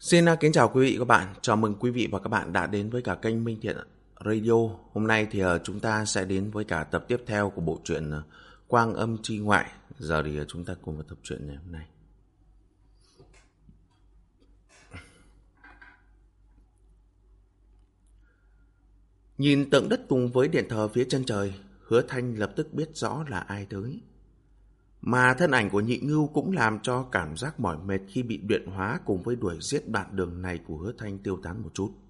Kính chào quý vị và các bạn. Chào mừng quý vị và các bạn đã đến với cả kênh Minh Thiện Radio. Hôm nay thì chúng ta sẽ đến với cả tập tiếp theo của bộ truyện Quang Âm Chi Ngoại. Giờ thì chúng ta cùng vào tập truyện ngày hôm nay. Nhìn tượng đất cùng với điện thờ phía chân trời, Hứa Thanh lập tức biết rõ là ai tới. Mà thân ảnh của Nhị Ngưu cũng làm cho cảm giác mỏi mệt khi bị luyện hóa cùng với đuổi giết bạn đường này của Hứa Thanh tiêu tán một chút.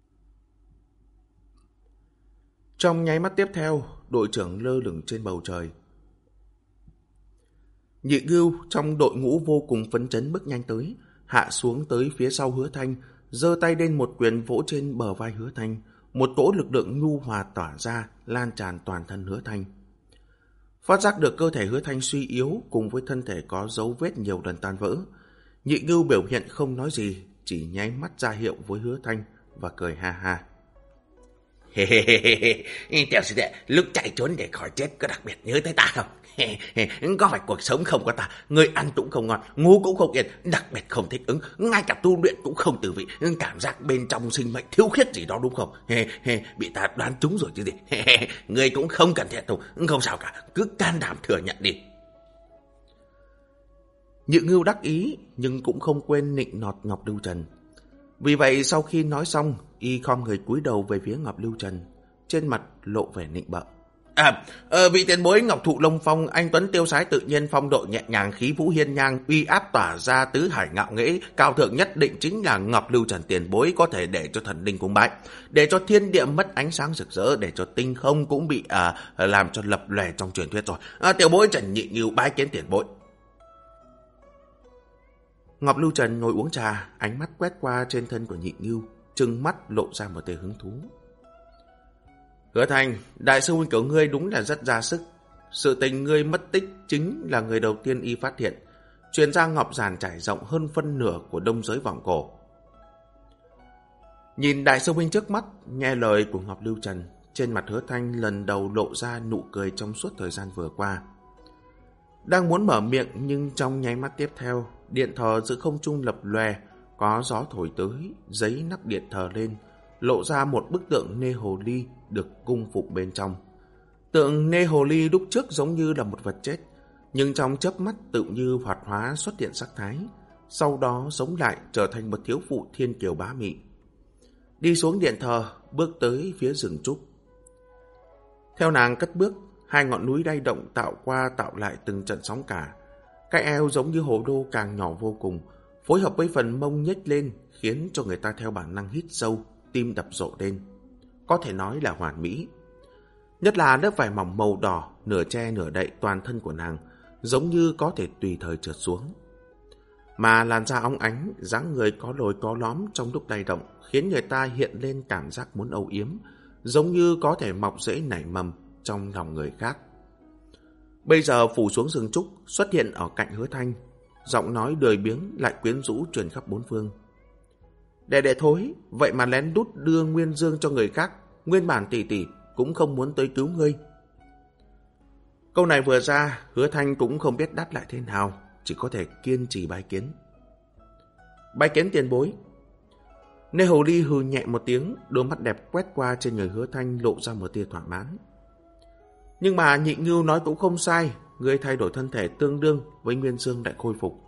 Trong nháy mắt tiếp theo, đội trưởng lơ lửng trên bầu trời. Nhị Ngưu trong đội ngũ vô cùng phấn chấn bước nhanh tới, hạ xuống tới phía sau Hứa Thanh, giơ tay lên một quyền vỗ trên bờ vai Hứa Thanh, một cỗ lực lượng nhu hòa tỏa ra, lan tràn toàn thân Hứa Thanh. Phát giác được cơ thể Hứa Thanh suy yếu cùng với thân thể có dấu vết nhiều lần tan vỡ, Nhị Ngưu biểu hiện không nói gì, chỉ nháy mắt ra hiệu với Hứa Thanh và cười ha ha. Tiểu sư đệ, lúc chạy trốn để khỏi chết có đặc biệt nhớ tới ta không? Có phải cuộc sống không có ta, người ăn cũng không ngon, ngủ cũng không yên, đặc biệt không thích ứng, ngay cả tu luyện cũng không từ vị, cảm giác bên trong sinh mệnh thiếu khuyết gì đó đúng không? Bị ta đoán trúng rồi chứ gì. Người cũng không cần thẹn thùng, không sao cả, cứ can đảm thừa nhận đi. Nhị Ngưu đắc ý nhưng cũng không quên nịnh nọt Ngọc Lưu Trần. Vì vậy sau khi nói xong, y khom người cúi đầu về phía Ngọc Lưu Trần, trên mặt lộ vẻ nịnh bợ. Vị tiền bối Ngọc Thụ Long Phong, anh tuấn tiêu sái tự nhiên, phong độ nhẹ nhàng, khí vũ hiên ngang, uy áp tỏa ra tứ hải ngạo nghễ, cao thượng nhất định chính là Ngọc Lưu Trần tiền bối, có thể để cho thần linh cung bái, để cho thiên địa mất ánh sáng rực rỡ, để cho tinh không cũng bị làm cho lập lòe trong truyền thuyết rồi. Tiểu bối Trần Nhị Ngưu bái kiến tiền bối. Ngọc Lưu Trần ngồi uống trà, ánh mắt quét qua trên thân của Nhị Ngưu, trừng mắt lộ ra một tia hứng thú. Hứa Thanh, đại sư huynh của ngươi đúng là rất ra sức. Sự tình ngươi mất tích chính là người đầu tiên y phát hiện. Truyền ra ngọc giản trải rộng hơn phân nửa của đông giới vọng cổ. Nhìn đại sư huynh trước mắt, nghe lời của Ngọc Lưu Trần, trên mặt Hứa Thanh lần đầu lộ ra nụ cười trong suốt thời gian vừa qua. Đang muốn mở miệng nhưng trong nháy mắt tiếp theo, điện thờ giữa không trung lập lòe, có gió thổi tới, giấy nắp điện thờ lên, lộ ra một bức tượng nê hồ ly được cung phụng bên trong. Tượng nê hồ ly lúc trước giống như là một vật chết, nhưng trong chớp mắt tự như hoạt hóa xuất hiện sắc thái, sau đó sống lại trở thành một thiếu phụ thiên kiều bá mị. Đi xuống điện thờ, bước tới phía rừng trúc. Theo nàng cất bước, hai ngọn núi lay động tạo qua tạo lại từng trận sóng cả. Cái eo giống như hồ đô càng nhỏ vô cùng, phối hợp với phần mông nhếch lên khiến cho người ta theo bản năng hít sâu, tim đập rộ lên. Có thể nói là hoàn mỹ. Nhất là lớp vải mỏng màu đỏ, nửa che nửa đậy toàn thân của nàng, giống như có thể tùy thời trượt xuống. Mà làn da óng ánh, dáng người có lồi có lõm trong lúc lay động, khiến người ta hiện lên cảm giác muốn âu yếm, giống như có thể mọc rễ nảy mầm trong lòng người khác. Bây giờ phủ xuống rừng trúc, xuất hiện ở cạnh Hứa Thanh, giọng nói lười biếng lại quyến rũ truyền khắp bốn phương. Đệ thối, vậy mà lén đút đưa Nguyên Dương cho người khác, nguyên bản tỷ tỷ cũng không muốn tới cứu ngươi. Câu này vừa ra, Hứa Thanh cũng không biết đáp lại thế nào, chỉ có thể kiên trì bái kiến. Bái kiến tiền bối. Nê hồ ly hừ nhẹ một tiếng, đôi mắt đẹp quét qua trên người Hứa Thanh lộ ra một tia thỏa mãn. Nhưng mà Nhị Ngưu nói cũng không sai, ngươi thay đổi thân thể tương đương với Nguyên Dương đã khôi phục.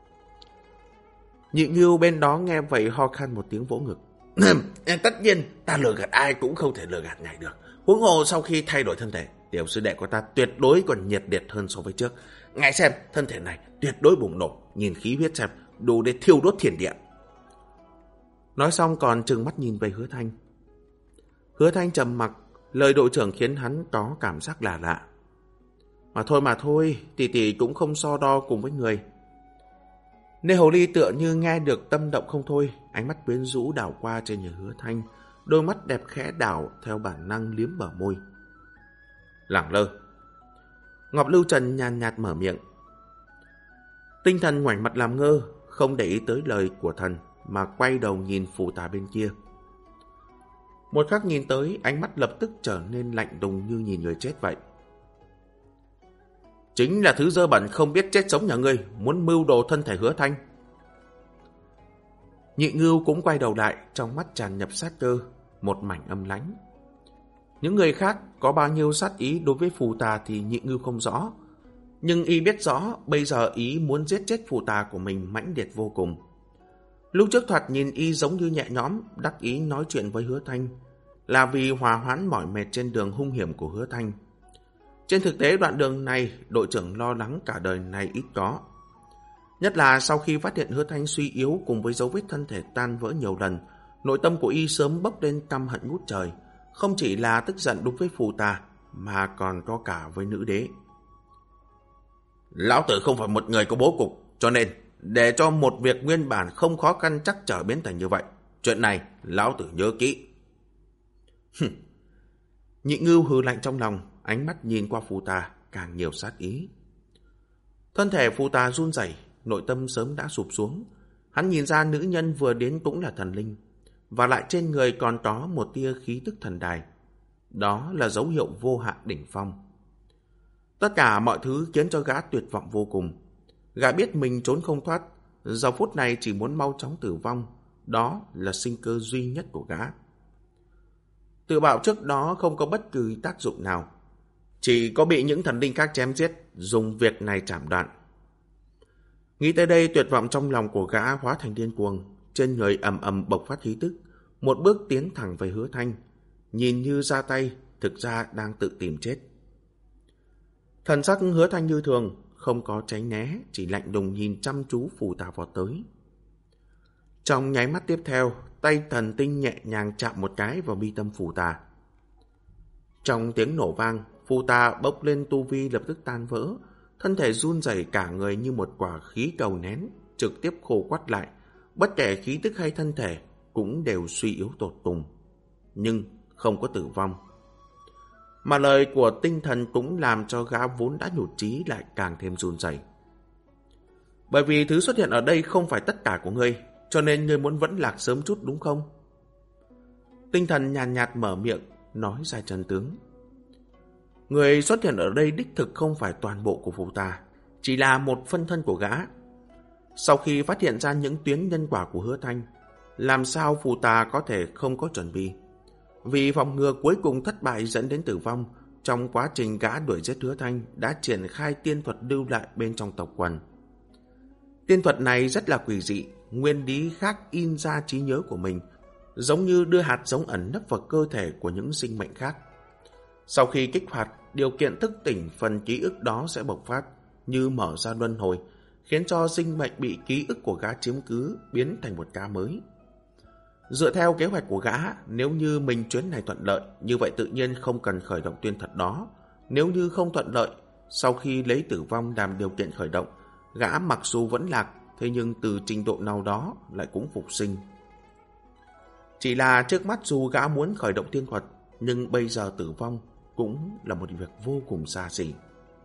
Nhị Ngưu bên đó nghe vậy ho khan một tiếng vỗ ngực. Tất nhiên, ta lừa gạt ai cũng không thể lừa gạt ngài được. Huống hồ sau khi thay đổi thân thể, tiểu sư đệ của ta tuyệt đối còn nhiệt liệt hơn so với trước. Ngài xem, thân thể này tuyệt đối bùng nổ, nhìn khí huyết xem, đủ để thiêu đốt thiên địa. Nói xong còn trừng mắt nhìn về Hứa Thanh. Hứa Thanh trầm mặc, lời đội trưởng khiến hắn có cảm giác lạ lạ. Mà thôi, tỷ tỷ cũng không so đo cùng với người. Nê hồ ly tựa như nghe được tâm động không thôi, ánh mắt quyến rũ đảo qua trên người Hứa Thanh, đôi mắt đẹp khẽ đảo theo bản năng liếm bờ môi. Lẳng lơ. Ngọc Lưu Trần nhàn nhạt mở miệng. Tinh thần ngoảnh mặt làm ngơ, không để ý tới lời của thần, mà quay đầu nhìn phù tà bên kia. Một khắc nhìn tới, ánh mắt lập tức trở nên lạnh lùng như nhìn người chết vậy. Chính là thứ dơ bẩn không biết chết sống nhà ngươi, muốn mưu đồ thân thể Hứa Thanh. Nhị Ngưu cũng quay đầu lại, trong mắt tràn ngập sát cơ, một mảnh âm lãnh. Những người khác có bao nhiêu sát ý đối với phù tà thì Nhị Ngưu không rõ, nhưng y biết rõ bây giờ ý muốn giết chết phù tà của mình mãnh liệt vô cùng. Lúc trước thoạt nhìn y giống như nhẹ nhõm, đắc ý nói chuyện với Hứa Thanh, là vì hòa hoãn mỏi mệt trên đường hung hiểm của Hứa Thanh. Trên thực tế đoạn đường này, đội trưởng lo lắng cả đời này ít có. Nhất là sau khi phát hiện Hứa Thanh suy yếu cùng với dấu vết thân thể tan vỡ nhiều lần, nội tâm của y sớm bốc lên căm hận ngút trời, không chỉ là tức giận đối với phù tà, mà còn có cả với nữ đế. Lão tử không phải một người có bố cục, cho nên để cho một việc nguyên bản không khó khăn chắc trở biến thành như vậy. Chuyện này lão tử nhớ kỹ. Nhị Ngưu hừ lạnh trong lòng, ánh mắt nhìn qua phù tà càng nhiều sát ý. Thân thể phù tà run rẩy, nội tâm sớm đã sụp xuống. Hắn nhìn ra nữ nhân vừa đến cũng là thần linh, và lại trên người còn có một tia khí tức thần đài. Đó là dấu hiệu vô hạn đỉnh phong. Tất cả mọi thứ khiến cho gã tuyệt vọng vô cùng. Gã biết mình trốn không thoát, giờ phút này chỉ muốn mau chóng tử vong. Đó là sinh cơ duy nhất của gã. Tự bạo trước đó không có bất cứ tác dụng nào, chỉ có bị những thần linh khác chém giết, dùng việc này chảm đoạn. Nghĩ tới đây, tuyệt vọng trong lòng của gã hóa thành điên cuồng, trên người ầm ầm bộc phát khí tức, một bước tiến thẳng về Hứa Thanh, nhìn như ra tay, thực ra đang tự tìm chết. Thần sắc Hứa Thanh như thường, không có tránh né, chỉ lạnh lùng nhìn chăm chú phù tà vọt tới. Trong nháy mắt tiếp theo, tay thần tinh nhẹ nhàng chạm một cái vào mi tâm phù tà. Trong tiếng nổ vang, phù tà bốc lên tu vi lập tức tan vỡ, thân thể run rẩy cả người như một quả khí cầu nén, trực tiếp khô quắt lại, bất kể khí tức hay thân thể cũng đều suy yếu tột cùng, nhưng không có tử vong. Mà lời của tinh thần cũng làm cho gã vốn đã nhụt chí lại càng thêm run rẩy. Bởi vì thứ xuất hiện ở đây không phải tất cả của ngươi, cho nên ngươi muốn vẫn lạc sớm chút đúng không? Tinh thần nhàn nhạt mở miệng, nói ra chân tướng. Người xuất hiện ở đây đích thực không phải toàn bộ của phù tà, chỉ là một phân thân của gã. Sau khi phát hiện ra những tuyến nhân quả của Hứa Thanh, làm sao phù tà có thể không có chuẩn bị? Vì phòng ngừa cuối cùng thất bại dẫn đến tử vong, trong quá trình gã đuổi giết Hứa Thanh đã triển khai tiên thuật lưu lại bên trong tộc quần. Tiên thuật này rất là quỷ dị, nguyên lý khác in ra trí nhớ của mình, giống như đưa hạt giống ẩn nấp vào cơ thể của những sinh mệnh khác. Sau khi kích hoạt, điều kiện thức tỉnh phần ký ức đó sẽ bộc phát, như mở ra luân hồi, khiến cho sinh mệnh bị ký ức của gã chiếm cứ, biến thành một cá mới. Dựa theo kế hoạch của gã, nếu như mình chuyến này thuận lợi, như vậy tự nhiên không cần khởi động tiên thuật đó. Nếu như không thuận lợi, sau khi lấy tử vong làm điều kiện khởi động, gã mặc dù vẫn lạc, thế nhưng từ trình độ nào đó lại cũng phục sinh. Chỉ là trước mắt dù gã muốn khởi động tiên thuật, nhưng bây giờ tử vong cũng là một việc vô cùng xa xỉ.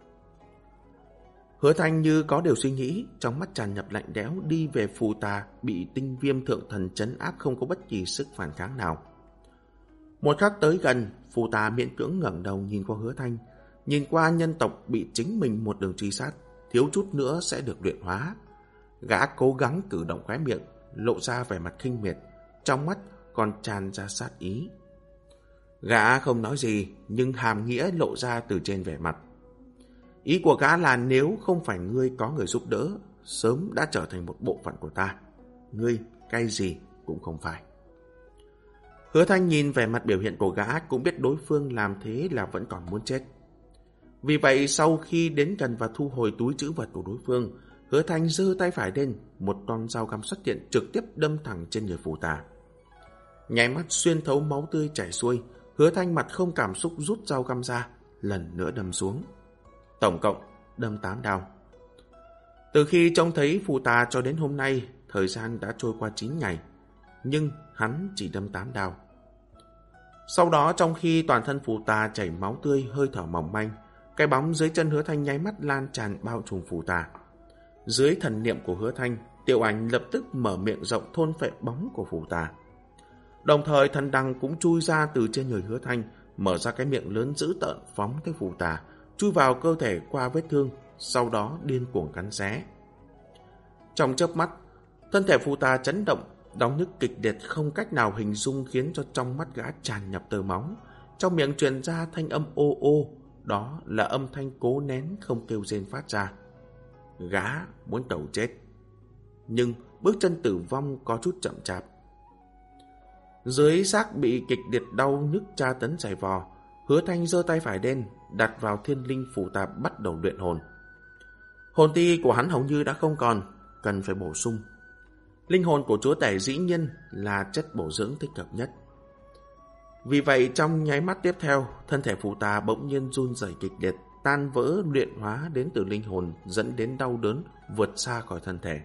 Hứa Thanh như có điều suy nghĩ, trong mắt tràn ngập lạnh lẽo đi về phù tà bị tinh viêm thượng thần trấn áp không có bất kỳ sức phản kháng nào. Một khắc tới gần, phù tà miễn cưỡng ngẩng đầu nhìn qua Hứa Thanh, nhìn qua nhân tộc bị chính mình một đường truy sát, thiếu chút nữa sẽ được luyện hóa. Gã cố gắng cử động khóe miệng, lộ ra vẻ mặt khinh miệt, trong mắt còn tràn ra sát ý. Gã không nói gì, nhưng hàm nghĩa lộ ra từ trên vẻ mặt. Ý của gã là nếu không phải ngươi có người giúp đỡ, sớm đã trở thành một bộ phận của ta. Ngươi cái gì cũng không phải. Hứa Thanh nhìn vẻ mặt biểu hiện của gã cũng biết đối phương làm thế là vẫn còn muốn chết. Vì vậy sau khi đến gần và thu hồi túi trữ vật của đối phương, Hứa Thanh giơ tay phải lên, một con dao găm xuất hiện trực tiếp đâm thẳng trên người phù tà. Nháy mắt xuyên thấu máu tươi chảy xuôi, Hứa Thanh mặt không cảm xúc rút dao găm ra, lần nữa đâm xuống. Tổng cộng đâm 8 đao. Từ khi trông thấy phù tà cho đến hôm nay, thời gian đã trôi qua 9 ngày, nhưng hắn chỉ đâm 8 đao. Sau đó trong khi toàn thân phù tà chảy máu tươi, hơi thở mỏng manh, cái bóng dưới chân Hứa Thanh nháy mắt lan tràn bao trùm phù tà. Dưới thần niệm của Hứa Thanh, Tiểu Ảnh lập tức mở miệng rộng thôn phệ bóng của phù tà. Đồng thời thần đằng cũng chui ra từ trên người Hứa Thanh, mở ra cái miệng lớn dữ tợn phóng tới phù tà, chui vào cơ thể qua vết thương, sau đó điên cuồng cắn xé. Trong chớp mắt, thân thể phù tà chấn động, Đau nhức kịch liệt không cách nào hình dung khiến cho trong mắt gã tràn nhập tơ máu. Trong miệng truyền ra thanh âm ô ô, đó là âm thanh cố nén không kêu rên phát ra. Gã muốn tẩu chết, nhưng bước chân tử vong có chút chậm chạp. Dưới xác bị kịch liệt đau nhức tra tấn giày vò, Hứa Thanh giơ tay phải lên, đặt vào thiên linh phù tạp bắt đầu luyện hồn. Hồn ti của hắn hầu như đã không còn, cần phải bổ sung. Linh hồn của chúa tể dĩ nhiên là chất bổ dưỡng thích hợp nhất. Vì vậy trong nháy mắt tiếp theo, thân thể phù tà bỗng nhiên run rẩy kịch liệt, tan vỡ luyện hóa đến từ linh hồn, dẫn đến đau đớn vượt xa khỏi thân thể.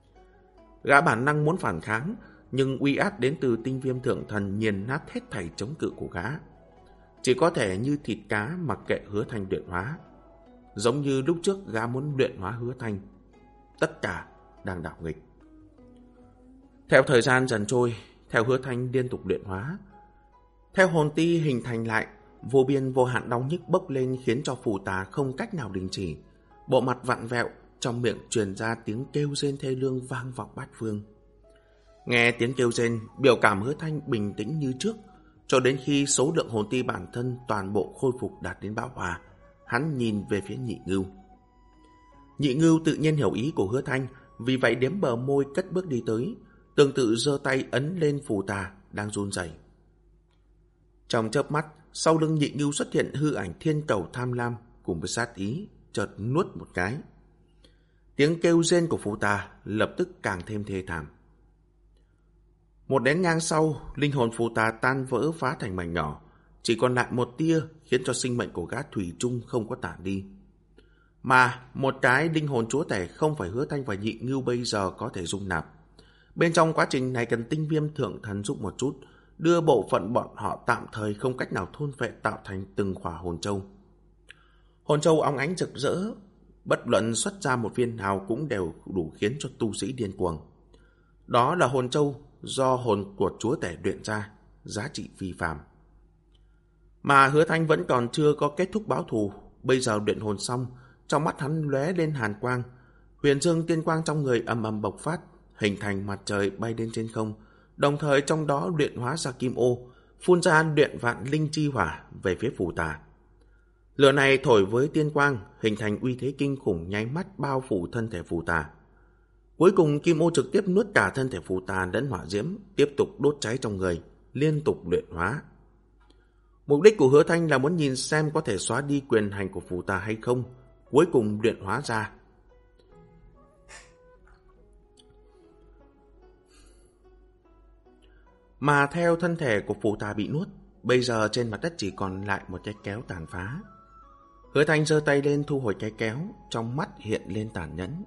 Gã bản năng muốn phản kháng, nhưng uy áp đến từ tinh viêm thượng thần nghiền nát hết thảy chống cự của gã. Chỉ có thể như thịt cá mặc kệ Hứa Thanh luyện hóa. Giống như lúc trước gã muốn luyện hóa Hứa Thanh. Tất cả đang đảo nghịch. Theo thời gian dần trôi, theo Hứa Thanh liên tục luyện hóa, theo hồn ti hình thành lại, vô biên vô hạn đau nhức bốc lên khiến cho phù tà không cách nào đình chỉ. Bộ mặt vặn vẹo, trong miệng truyền ra tiếng kêu rên thê lương vang vọng bát phương. Nghe tiếng kêu rên, biểu cảm Hứa Thanh bình tĩnh như trước, cho đến khi số lượng hồn ti bản thân toàn bộ khôi phục đạt đến bão hòa, hắn nhìn về phía Nhị Ngưu. Nhị Ngưu tự nhiên hiểu ý của Hứa Thanh, vì vậy đếm bờ môi cất bước đi tới, tương tự giơ tay ấn lên phù tà đang run rẩy. Trong chớp mắt, sau lưng Nhị Ngưu xuất hiện hư ảnh thiên cầu tham lam cùng với sát ý, chợt nuốt một cái. Tiếng kêu rên của phù tà lập tức càng thêm thê thảm. Một nén nhang sau, linh hồn phù tà tan vỡ phá thành mảnh nhỏ, chỉ còn lại một tia khiến cho sinh mệnh của gã thủy chung không có tản đi. Mà một cái linh hồn chúa tể không phải Hứa Thanh và Nhị Ngưu bây giờ có thể dung nạp. Bên trong quá trình này cần tinh viêm thượng thần giúp một chút, đưa bộ phận bọn họ tạm thời không cách nào thôn phệ tạo thành từng khỏa hồn châu. Hồn châu óng ánh rực rỡ, bất luận xuất ra một viên nào cũng đều đủ khiến cho tu sĩ điên cuồng. Đó là hồn châu do hồn của chúa tể luyện ra, giá trị phi phàm. Mà Hứa Thanh vẫn còn chưa có kết thúc báo thù, bây giờ luyện hồn xong, trong mắt hắn lóe lên hàn quang, huyền dương tiên quang trong người ầm ầm bộc phát, hình thành mặt trời bay lên trên không, đồng thời trong đó luyện hóa ra kim ô, phun ra luyện vạn linh chi hỏa về phía phù tà. Lửa này thổi với tiên quang, hình thành uy thế kinh khủng nháy mắt bao phủ thân thể phù tà. Cuối cùng kim ô trực tiếp nuốt cả thân thể phù tà lẫn hỏa diễm, tiếp tục đốt cháy trong người, liên tục luyện hóa. Mục đích của Hứa Thanh là muốn nhìn xem có thể xóa đi quyền hành của phù tà hay không, cuối cùng luyện hóa ra. Mà theo thân thể của phù tà bị nuốt, bây giờ trên mặt đất chỉ còn lại một cái kéo tàn phá. Hứa Thanh giơ tay lên thu hồi cái kéo, trong mắt hiện lên tàn nhẫn.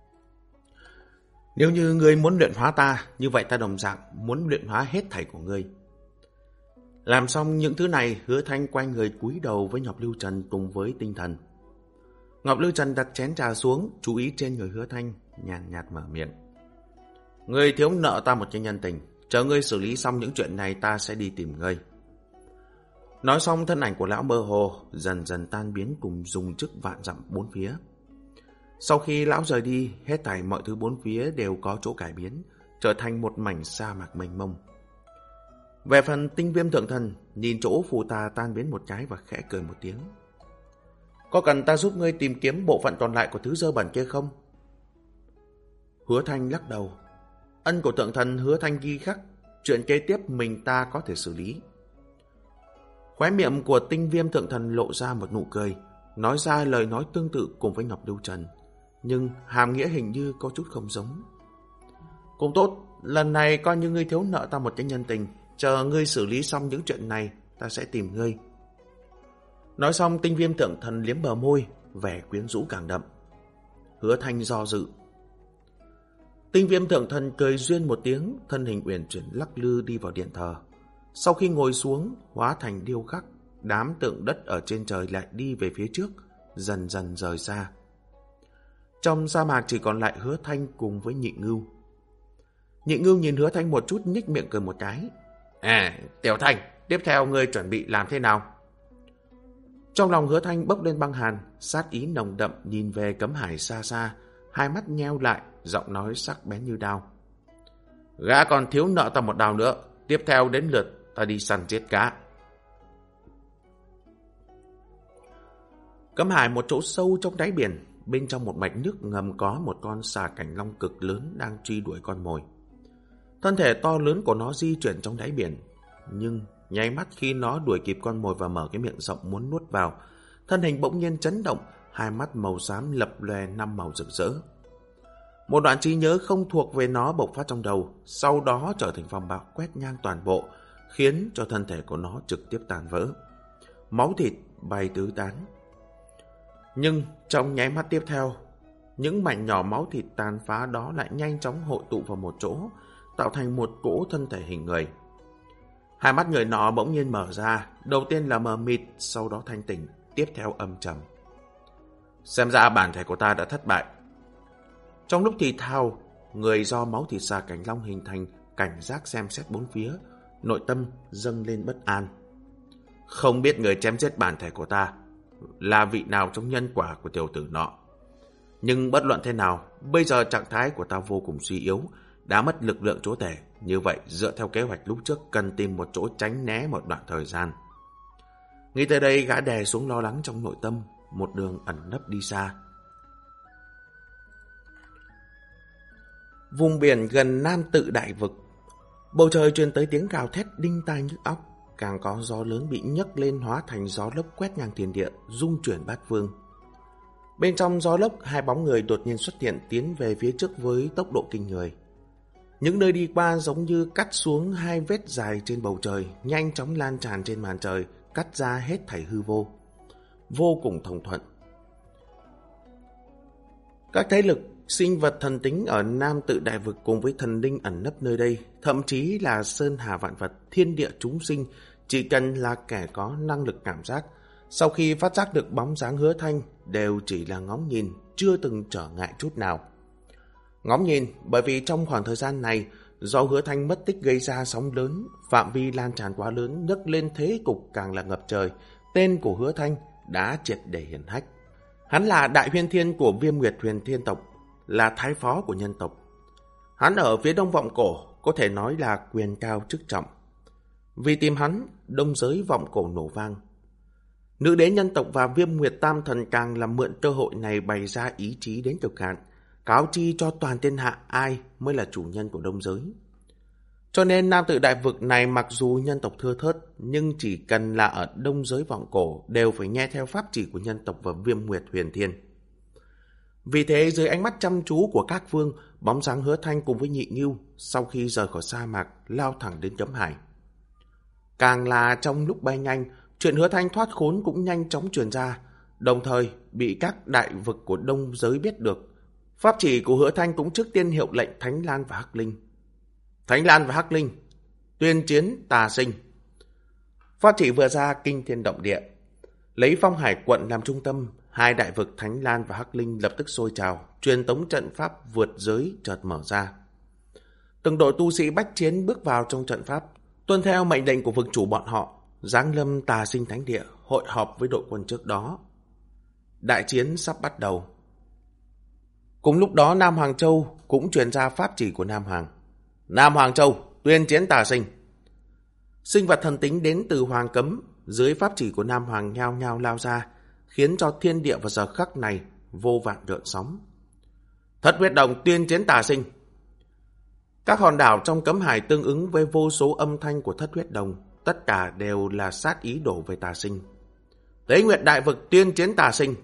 Nếu như ngươi muốn luyện hóa ta, như vậy ta đồng dạng muốn luyện hóa hết thảy của ngươi. Làm xong những thứ này, Hứa Thanh quay người cúi đầu với Ngọc Lưu Trần cùng với tinh thần. Ngọc Lưu Trần đặt chén trà xuống, chú ý trên người Hứa Thanh, nhàn nhạt mở miệng. Ngươi thiếu nợ ta một cái nhân tình, chờ ngươi xử lý xong những chuyện này ta sẽ đi tìm ngươi. Nói xong thân ảnh của lão mơ hồ dần dần tan biến cùng dùng chức vạn dặm bốn phía. Sau khi lão rời đi, hết thảy mọi thứ bốn phía đều có chỗ cải biến, trở thành một mảnh sa mạc mênh mông. Về phần tinh viêm thượng thần, nhìn chỗ phù tà tan biến một cái và khẽ cười một tiếng. Có cần ta giúp ngươi tìm kiếm bộ phận còn lại của thứ dơ bẩn kia không? Hứa Thanh lắc đầu. Ân của thượng thần Hứa Thanh ghi khắc, chuyện kế tiếp mình ta có thể xử lý. Khóe miệng của tinh viêm thượng thần lộ ra một nụ cười, nói ra lời nói tương tự cùng với Ngọc Lưu Trần, nhưng hàm nghĩa hình như có chút không giống. Cũng tốt, lần này coi như ngươi thiếu nợ ta một cái nhân tình, chờ ngươi xử lý xong những chuyện này, ta sẽ tìm ngươi. Nói xong tinh viêm thượng thần liếm bờ môi, vẻ quyến rũ càng đậm. Hứa Thanh do dự. Tinh viêm thượng thần cười duyên một tiếng, thân hình uyển chuyển lắc lư đi vào điện thờ. Sau khi ngồi xuống, hóa thành điêu khắc, đám tượng đất ở trên trời lại đi về phía trước, dần dần rời xa. Trong sa mạc chỉ còn lại Hứa Thanh cùng với Nhị Ngưu. Nhị Ngưu nhìn Hứa Thanh một chút, nhếch miệng cười một cái. Tiểu Thanh, tiếp theo ngươi chuẩn bị làm thế nào? Trong lòng Hứa Thanh bốc lên băng hàn, sát ý nồng đậm nhìn về cấm hải xa xa, hai mắt nheo lại, giọng nói sắc bén như đao. Gã còn thiếu nợ ta một đao nữa. Tiếp theo đến lượt ta đi săn giết cá. Cấm hải một chỗ sâu trong đáy biển. Bên trong một mạch nước ngầm có một con xà cảnh long cực lớn đang truy đuổi con mồi. Thân thể to lớn của nó di chuyển trong đáy biển. Nhưng nháy mắt khi nó đuổi kịp con mồi và mở cái miệng rộng muốn nuốt vào, thân hình bỗng nhiên chấn động, hai mắt màu xám lập lòe 5 màu rực rỡ. Một đoạn trí nhớ không thuộc về nó bộc phát trong đầu, sau đó trở thành phong bạo quét ngang toàn bộ, khiến cho thân thể của nó trực tiếp tàn vỡ. Máu thịt bay tứ tán. Nhưng trong nháy mắt tiếp theo, những mảnh nhỏ máu thịt tàn phá đó lại nhanh chóng hội tụ vào một chỗ, tạo thành một cỗ thân thể hình người. Hai mắt người nọ bỗng nhiên mở ra, đầu tiên là mờ mịt, sau đó thanh tỉnh, tiếp theo âm trầm. Xem ra bản thể của ta đã thất bại. Trong lúc thì thào, người do máu thịt xà cảnh long hình thành cảnh giác xem xét bốn phía, nội tâm dâng lên bất an. Không biết người chém giết bản thể của ta là vị nào trong nhân quả của tiểu tử nọ. Nhưng bất luận thế nào, bây giờ trạng thái của ta vô cùng suy yếu, đã mất lực lượng chúa tể. Như vậy, dựa theo kế hoạch lúc trước, cần tìm một chỗ tránh né một đoạn thời gian. Nghĩ tới đây, gã đè xuống lo lắng trong nội tâm, một đường ẩn nấp đi xa. Vùng biển gần Nam Tự Đại Vực, bầu trời truyền tới tiếng gào thét đinh tai nhức óc, càng có gió lớn bị nhấc lên hóa thành gió lốc quét ngang thiên địa, rung chuyển bát phương. Bên trong gió lốc, hai bóng người đột nhiên xuất hiện tiến về phía trước với tốc độ kinh người. Những nơi đi qua giống như cắt xuống hai vết dài trên bầu trời, nhanh chóng lan tràn trên màn trời, cắt ra hết thảy hư vô. Vô cùng thông thuận. Các thế lực, sinh vật thần tính ở Nam Tự Đại Vực cùng với thần linh ẩn nấp nơi đây, thậm chí là sơn hà vạn vật, thiên địa chúng sinh, chỉ cần là kẻ có năng lực cảm giác, sau khi phát giác được bóng dáng Hứa Thanh, đều chỉ là ngóng nhìn, chưa từng trở ngại chút nào. Ngóng nhìn, bởi vì trong khoảng thời gian này, do Hứa Thanh mất tích gây ra sóng lớn, phạm vi lan tràn quá lớn, nhấc lên thế cục càng là ngập trời, tên của Hứa Thanh đã triệt để hiển hách. Hắn là đại huyên thiên của Viêm Nguyệt Huyền Thiên tộc, là thái phó của nhân tộc. Hắn ở phía đông vọng cổ, có thể nói là quyền cao chức trọng. Vì tìm hắn, đông giới vọng cổ nổ vang. Nữ đế nhân tộc và Viêm Nguyệt Tam Thần càng làm mượn cơ hội này bày ra ý chí đến cực hạn, cáo chi cho toàn thiên hạ ai mới là chủ nhân của đông giới. Cho nên Nam Tự Đại Vực này mặc dù nhân tộc thưa thớt, nhưng chỉ cần là ở đông giới vọng cổ đều phải nghe theo pháp chỉ của nhân tộc và Viêm Nguyệt Huyền Thiên. Vì thế dưới ánh mắt chăm chú của các vương, bóng dáng Hứa Thanh cùng với Nhị Ngưu sau khi rời khỏi sa mạc lao thẳng đến Cấm Hải. Càng là trong lúc bay nhanh, chuyện Hứa Thanh thoát khốn cũng nhanh chóng truyền ra, đồng thời bị các đại vực của đông giới biết được. Pháp chỉ của Hứa Thanh cũng trước tiên hiệu lệnh Thánh Lan và Hắc Linh. Thánh Lan và Hắc Linh, tuyên chiến tà sinh. Pháp chỉ vừa ra kinh thiên động địa. Lấy Phong Hải quận làm trung tâm, hai đại vực Thánh Lan và Hắc Linh lập tức sôi trào, truyền tống trận pháp vượt giới chợt mở ra. Từng đội tu sĩ bách chiến bước vào trong trận pháp, tuân theo mệnh lệnh của vực chủ bọn họ, giáng lâm tà sinh thánh địa, hội họp với đội quân trước đó. Đại chiến sắp bắt đầu. Cùng lúc đó Nam Hoàng Châu cũng truyền ra pháp chỉ của Nam Hoàng. Nam Hoàng Châu, tuyên chiến tà sinh. Sinh vật thần tính đến từ Hoàng Cấm, dưới pháp chỉ của Nam Hoàng nhao nhao lao ra, khiến cho thiên địa vào giờ khắc này vô vạn gợn sóng. Thất huyết đồng tuyên chiến tà sinh. Các hòn đảo trong Cấm Hải tương ứng với vô số âm thanh của thất huyết đồng, tất cả đều là sát ý đổ về tà sinh. Tế Nguyệt Đại Vực tuyên chiến tà sinh.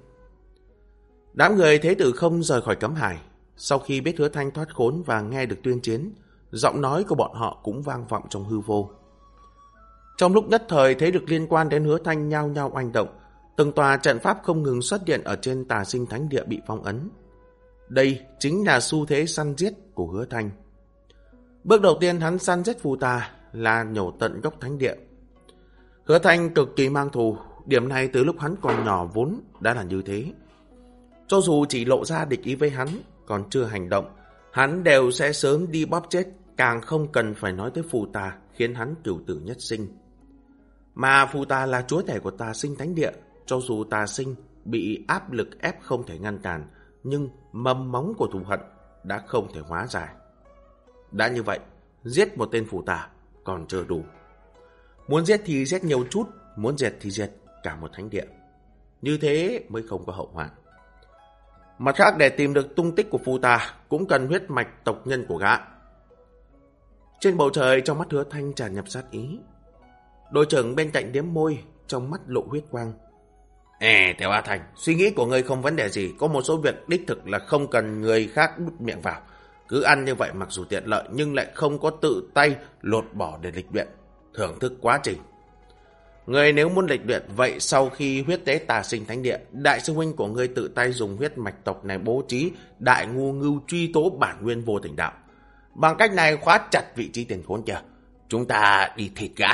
Đám người thế tử không rời khỏi Cấm Hải. Sau khi biết Hứa Thanh thoát khốn và nghe được tuyên chiến, giọng nói của bọn họ cũng vang vọng trong hư vô. Trong lúc nhất thời thế lực liên quan đến Hứa Thanh nhao nhao oanh động, từng tòa trận pháp không ngừng xuất hiện ở trên tà sinh thánh địa bị phong ấn. Đây chính là xu thế săn giết của Hứa Thanh. Bước đầu tiên hắn săn giết phù tà là nhổ tận gốc thánh địa. Hứa Thanh cực kỳ mang thù, điểm này từ lúc hắn còn nhỏ vốn đã là như thế. Cho dù chỉ lộ ra địch ý với hắn, còn chưa hành động, hắn đều sẽ sớm đi bóp chết, càng không cần phải nói tới phù tà khiến hắn cửu tử nhất sinh. Mà phù tà là chúa tể của tà sinh thánh địa, cho dù tà sinh bị áp lực ép không thể ngăn cản, nhưng mầm móng của thù hận đã không thể hóa giải. Đã như vậy, giết một tên phù tà còn chưa đủ. Muốn giết thì giết nhiều chút, muốn diệt thì diệt cả một thánh địa. Như thế mới không có hậu hoạn. Mặt khác, để tìm được tung tích của phù tà cũng cần huyết mạch tộc nhân của gã. Trên bầu trời, trong mắt Hứa Thanh tràn nhập sát ý. Đội trưởng bên cạnh điếm môi, trong mắt lộ huyết quang. Theo A Thành, suy nghĩ của ngươi không vấn đề gì. Có một số việc đích thực là không cần người khác đút miệng vào. Cứ ăn như vậy mặc dù tiện lợi nhưng lại không có tự tay lột bỏ để lịch luyện, thưởng thức quá trình. Ngươi nếu muốn lịch luyện, vậy sau khi huyết tế Tà Sinh Thánh Địa, đại sư huynh của ngươi tự tay dùng huyết mạch tộc này bố trí đại ngu ngưu truy tố bản nguyên vô tình đạo. Bằng cách này khóa chặt vị trí tiền khốn kia. Chúng ta đi thịt gã.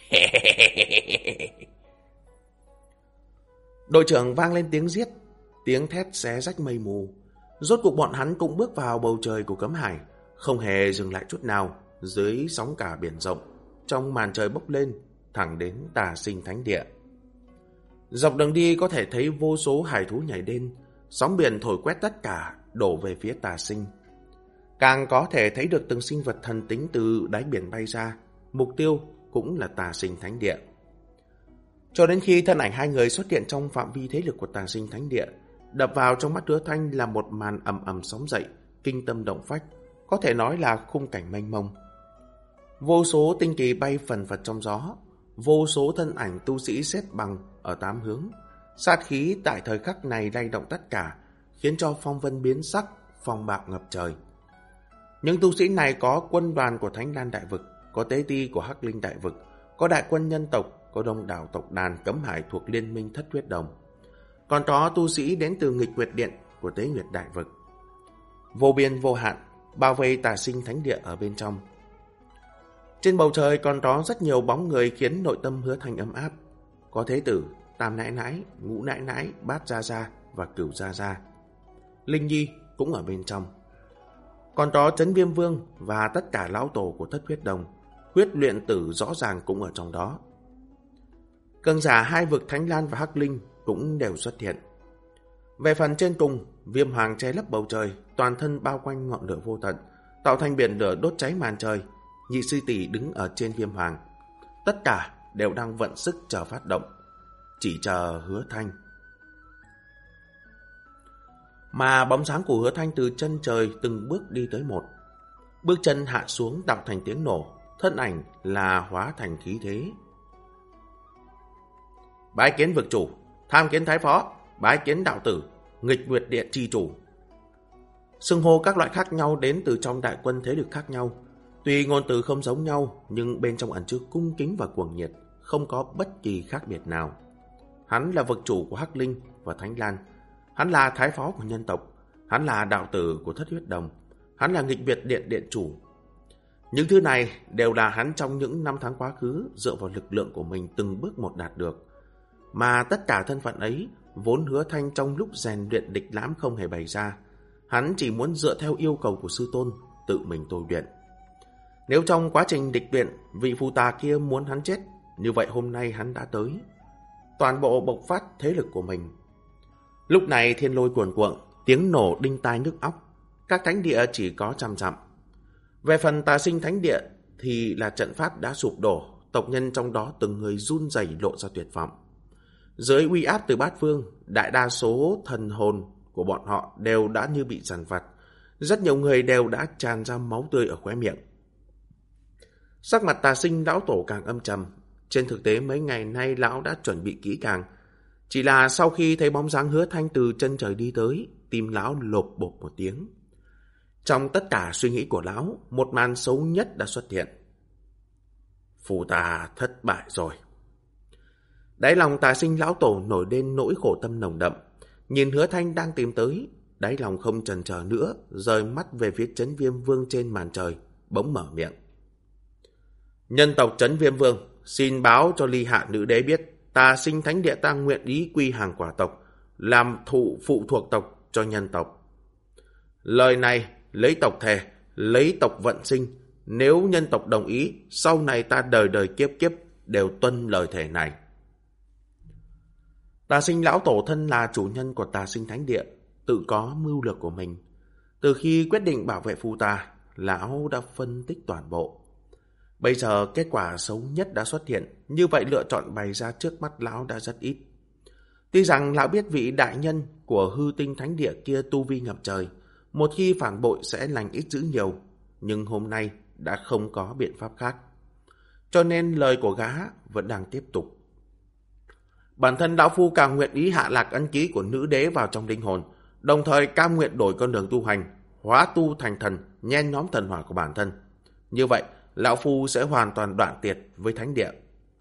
Đội trưởng vang lên tiếng giết, tiếng thét xé rách mây mù. Rốt cuộc bọn hắn cũng bước vào bầu trời của cấm hải, không hề dừng lại chút nào. Dưới sóng cả biển rộng, trong màn trời bốc lên, thẳng đến Tà Sinh Thánh Địa. Dọc đường đi có thể thấy vô số hải thú nhảy lên, sóng biển thổi quét tất cả, đổ về phía Tà Sinh. Càng có thể thấy được từng sinh vật thần tính từ đáy biển bay ra, mục tiêu cũng là Tà Sinh Thánh Địa. Cho đến khi thân ảnh hai người xuất hiện trong phạm vi thế lực của Tà Sinh Thánh Địa, đập vào trong mắt Hứa Thanh là một màn ầm ầm sóng dậy, kinh tâm động phách, có thể nói là khung cảnh mênh mông. Vô số tinh kỳ bay phần phật trong gió, vô số thân ảnh tu sĩ xếp bằng ở tám hướng. Sát khí tại thời khắc này lay động tất cả, khiến cho phong vân biến sắc, phong bạo ngập trời. Những tu sĩ này có quân đoàn của Thánh Lan Đại Vực, có tế ti của Hắc Linh Đại Vực, có đại quân nhân tộc, có đông đảo tộc đàn cấm hải thuộc Liên minh Thất Huyết Đồng. Còn có tu sĩ đến từ Nghịch Nguyệt Điện của Tế Nguyệt Đại Vực. Vô biên vô hạn, bao vây Tà Sinh Thánh Địa ở bên trong. Trên bầu trời còn có rất nhiều bóng người khiến nội tâm Hứa Thanh ấm áp. Có Thế Tử, Tam Nãi Nãi, Ngũ Nãi Nãi, Bát Gia Gia và Cửu Gia Gia. Linh Nhi cũng ở bên trong. Còn có Trấn Viêm Vương và tất cả lão tổ của Thất Huyết Đồng. Huyết Luyện Tử rõ ràng cũng ở trong đó. Cường giả hai vực Thánh Lan và Hắc Linh cũng đều xuất hiện. Về phần trên cùng, Viêm Hoàng che lấp bầu trời, toàn thân bao quanh ngọn lửa vô tận, tạo thành biển lửa đốt cháy màn trời. Nhị sư tỷ đứng ở trên Viêm Hoàng. Tất cả đều đang vận sức chờ phát động, chỉ chờ Hứa Thanh. Mà bóng dáng của Hứa Thanh từ chân trời từng bước đi tới một. Bước chân hạ xuống tạo thành tiếng nổ, thân ảnh là hóa thành khí thế. Bái kiến vực chủ, tham kiến thái phó, bái kiến đạo tử, Nghịch Nguyệt Điện chi chủ. Xưng hô các loại khác nhau đến từ trong đại quân thế lực khác nhau. Tuy ngôn từ không giống nhau, nhưng bên trong ẩn chứa cung kính và cuồng nhiệt, không có bất kỳ khác biệt nào. Hắn là vực chủ của Hắc Linh và Thánh Lan. Hắn là thái phó của nhân tộc. Hắn là đạo tử của Thất Huyết Đồng. Hắn là Nghịch Nguyệt Điện điện chủ. Những thứ này đều là hắn trong những năm tháng quá khứ dựa vào lực lượng của mình từng bước một đạt được. Mà tất cả thân phận ấy vốn Hứa Thanh trong lúc rèn luyện địch lãm không hề bày ra. Hắn chỉ muốn dựa theo yêu cầu của sư tôn tự mình tôi luyện. Nếu trong quá trình địch luyện vị phù tà kia muốn hắn chết, như vậy hôm nay hắn đã tới, toàn bộ bộc phát thế lực của mình. Lúc này thiên lôi cuồn cuộn, tiếng nổ đinh tai nhức óc. Các thánh địa chỉ có trăm dặm. Về phần Tà Sinh Thánh Địa thì là trận pháp đã sụp đổ, tộc nhân trong đó từng người run rẩy lộ ra tuyệt vọng. Dưới uy áp từ bát phương, đại đa số thần hồn của bọn họ đều đã như bị dằn vặt. Rất nhiều người đều đã tràn ra máu tươi ở khóe miệng. Sắc mặt Tà Sinh lão tổ càng âm trầm. Trên thực tế mấy ngày nay lão đã chuẩn bị kỹ càng. Chỉ là sau khi thấy bóng dáng Hứa Thanh từ chân trời đi tới, tim lão lộp bộp một tiếng. Trong tất cả suy nghĩ của lão, một màn xấu nhất đã xuất hiện. Phù tà thất bại rồi. Đáy lòng Tà Sinh lão tổ nổi lên nỗi khổ tâm nồng đậm. Nhìn Hứa Thanh đang tìm tới, đáy lòng không chần chờ nữa, rời mắt về phía Trấn Viêm Vương trên màn trời, bỗng mở miệng. Nhân tộc Trấn Viêm Vương, xin báo cho Ly Hạ Nữ Đế biết, Tà Sinh Thánh Địa ta nguyện ý quy hàng quả tộc, làm phụ thuộc tộc cho nhân tộc. Lời này lấy tộc thề, lấy tộc vận sinh. Nếu nhân tộc đồng ý, sau này ta đời đời kiếp kiếp đều tuân lời thề này. Tà Sinh lão tổ thân là chủ nhân của Tà Sinh Thánh Địa, tự có mưu lược của mình. Từ khi quyết định bảo vệ phù tà, lão đã phân tích toàn bộ. Bây giờ kết quả xấu nhất đã xuất hiện, như vậy lựa chọn bày ra trước mắt lão đã rất ít. Tuy rằng lão biết vị đại nhân của Hư Tinh Thánh Địa kia tu vi ngập trời, một khi phản bội sẽ lành ít dữ nhiều, nhưng hôm nay đã không có biện pháp khác. Cho nên lời của gã vẫn đang tiếp tục. Bản thân lão phu càng nguyện ý hạ lạc ấn ký của nữ đế vào trong linh hồn, đồng thời cam nguyện đổi con đường tu hành, hóa tu thành thần, nhen nhóm thần hỏa của bản thân. Như vậy, lão phu sẽ hoàn toàn đoạn tiệt với thánh địa.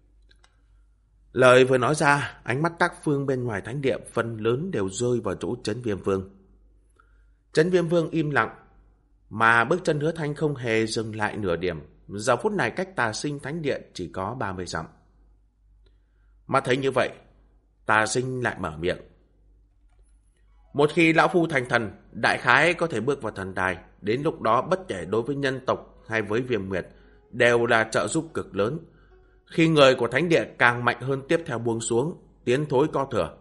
Lời vừa nói ra, ánh mắt các phương bên ngoài thánh địa phần lớn đều rơi vào chỗ Trấn Viêm Vương. Trấn Viêm Vương im lặng, mà bước chân Hứa Thanh không hề dừng lại nửa điểm. Giờ phút này cách Tà Sinh thánh địa chỉ có 30 dặm. Mà thấy như vậy, Tà Sinh lại mở miệng. Một khi lão phu thành thần, đại khái có thể bước vào thần đài. Đến lúc đó bất kể đối với nhân tộc hay với Viêm Nguyệt đều là trợ giúp cực lớn. Khi người của thánh địa càng mạnh hơn tiếp theo buông xuống, tiến thối co thừa.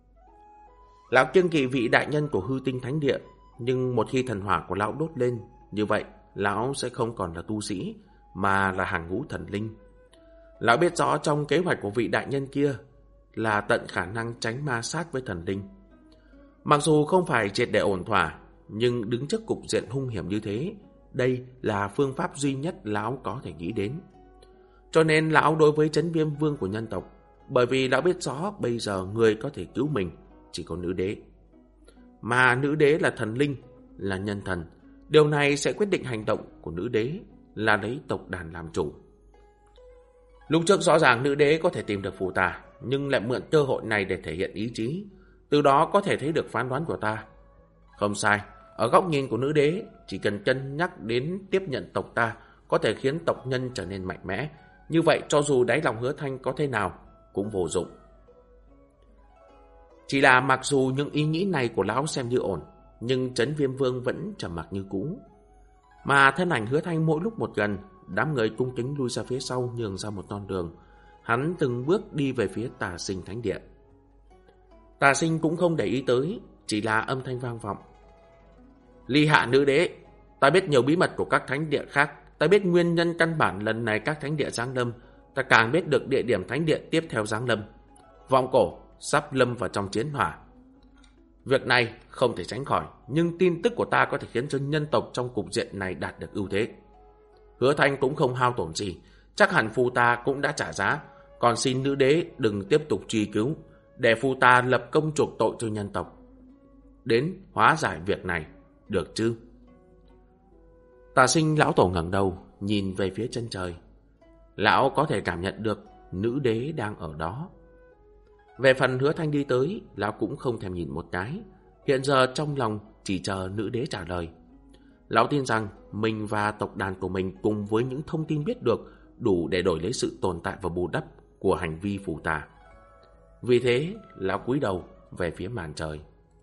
Lão kiêng kỵ vị đại nhân của Hư Tinh Thánh Địa, nhưng một khi thần hỏa của lão đốt lên, như vậy lão sẽ không còn là tu sĩ, mà là hàng ngũ thần linh. Lão biết rõ trong kế hoạch của vị đại nhân kia là tận khả năng tránh ma sát với thần linh. Mặc dù không phải triệt để ổn thỏa, nhưng đứng trước cục diện hung hiểm như thế, đây là phương pháp duy nhất lão có thể nghĩ đến. Cho nên lão đối với Trấn Viêm Vương của nhân tộc, bởi vì lão biết rõ bây giờ người có thể cứu mình chỉ có nữ đế. Mà nữ đế là thần linh, là nhân thần. Điều này sẽ quyết định hành động của nữ đế, là lấy tộc đàn làm chủ. Lúc trước rõ ràng nữ đế có thể tìm được phù tà, nhưng lại mượn cơ hội này để thể hiện ý chí. Từ đó có thể thấy được phán đoán của ta. Không sai, ở góc nhìn của nữ đế, chỉ cần cân nhắc đến tiếp nhận tộc ta có thể khiến tộc nhân trở nên mạnh mẽ. Như vậy cho dù đáy lòng Hứa Thanh có thế nào cũng vô dụng. Chỉ là mặc dù những ý nghĩ này của lão xem như ổn, nhưng Trấn Viêm Vương vẫn trầm mặc như cũ. Mà thân ảnh Hứa Thanh mỗi lúc một gần, đám người cung kính lui ra phía sau nhường ra một con đường. Hắn từng bước đi về phía Tà Sinh Thánh Địa. Tà Sinh cũng không để ý tới, chỉ là âm thanh vang vọng. Ly hạ nữ đế, ta biết nhiều bí mật của các thánh địa khác, ta biết nguyên nhân căn bản lần này các thánh địa giáng lâm, ta càng biết được địa điểm thánh địa tiếp theo giáng lâm. Vọng Cổ sắp lâm vào trong chiến hỏa. Việc này không thể tránh khỏi, nhưng tin tức của ta có thể khiến cho nhân tộc trong cục diện này đạt được ưu thế. Hứa Thanh cũng không hao tổn gì, chắc hẳn phu ta cũng đã trả giá, còn xin nữ đế đừng tiếp tục truy cứu, để phu ta lập công chuộc tội cho nhân tộc. Đến hóa giải việc này, được chứ? Tà Sinh lão tổ ngẩng đầu, nhìn về phía chân trời. Lão có thể cảm nhận được nữ đế đang ở đó. Về phần Hứa Thanh đi tới, lão cũng không thèm nhìn một cái. Hiện giờ trong lòng chỉ chờ nữ đế trả lời. Lão tin rằng mình và tộc đàn của mình cùng với những thông tin biết được đủ để đổi lấy sự tồn tại và bù đắp của hành vi phù tà. Vì thế, lão cúi đầu về phía màn trời.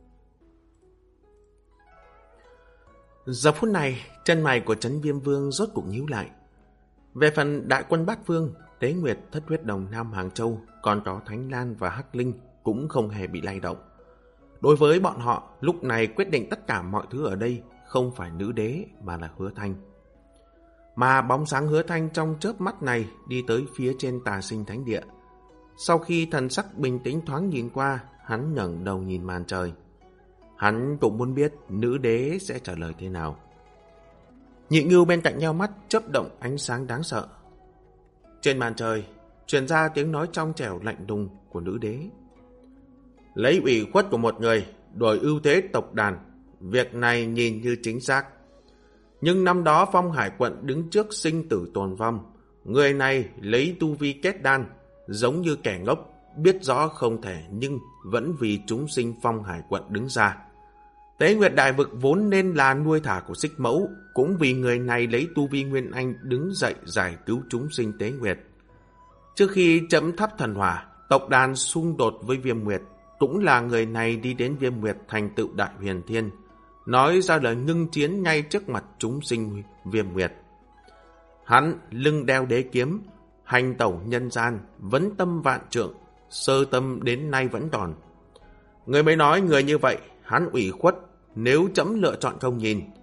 Giờ phút này, chân mày của Trấn Viêm Vương rốt cuộc nhíu lại. Về phần đại quân Bát Vương, Tế Nguyệt, Thất Huyết Đồng Nam Hàng Châu, còn có Thánh Lan và Hắc Linh cũng không hề bị lay động. Đối với bọn họ, lúc này quyết định tất cả mọi thứ ở đây không phải nữ đế mà là Hứa Thanh. Mà bóng sáng Hứa Thanh trong chớp mắt này đi tới phía trên Tà Sinh Thánh Địa. Sau khi thần sắc bình tĩnh thoáng nhìn qua, hắn ngẩng đầu nhìn màn trời. Hắn cũng muốn biết nữ đế sẽ trả lời thế nào. Nhị Ngưu bên cạnh nhau mắt chớp động ánh sáng đáng sợ. Trên màn trời truyền ra tiếng nói trong trẻo lạnh lùng của nữ đế. Lấy ủy khuất của một người đổi ưu thế tộc đàn, việc này nhìn như chính xác. Nhưng năm đó Phong Hải quận đứng trước sinh tử tồn vong, người này lấy tu vi kết đan, giống như kẻ ngốc, biết rõ không thể nhưng vẫn vì chúng sinh Phong Hải quận đứng ra. Tế Nguyệt Đại Vực vốn nên là nuôi thả của Xích Mẫu, cũng vì người này lấy tu vi Nguyên Anh đứng dậy giải cứu chúng sinh Tế Nguyệt. Trước khi chấm thắp thần hỏa, tộc đàn xung đột với Viêm Nguyệt, cũng là người này đi đến Viêm Nguyệt thành tựu Đại Huyền Thiên, nói ra lời ngưng chiến ngay trước mặt chúng sinh Viêm Nguyệt. Hắn lưng đeo đế kiếm, hành tẩu nhân gian, vấn tâm vạn trượng, sơ tâm đến nay vẫn còn. Người mới nói người như vậy, hắn ủy khuất, nếu chấm lựa chọn không nhìn,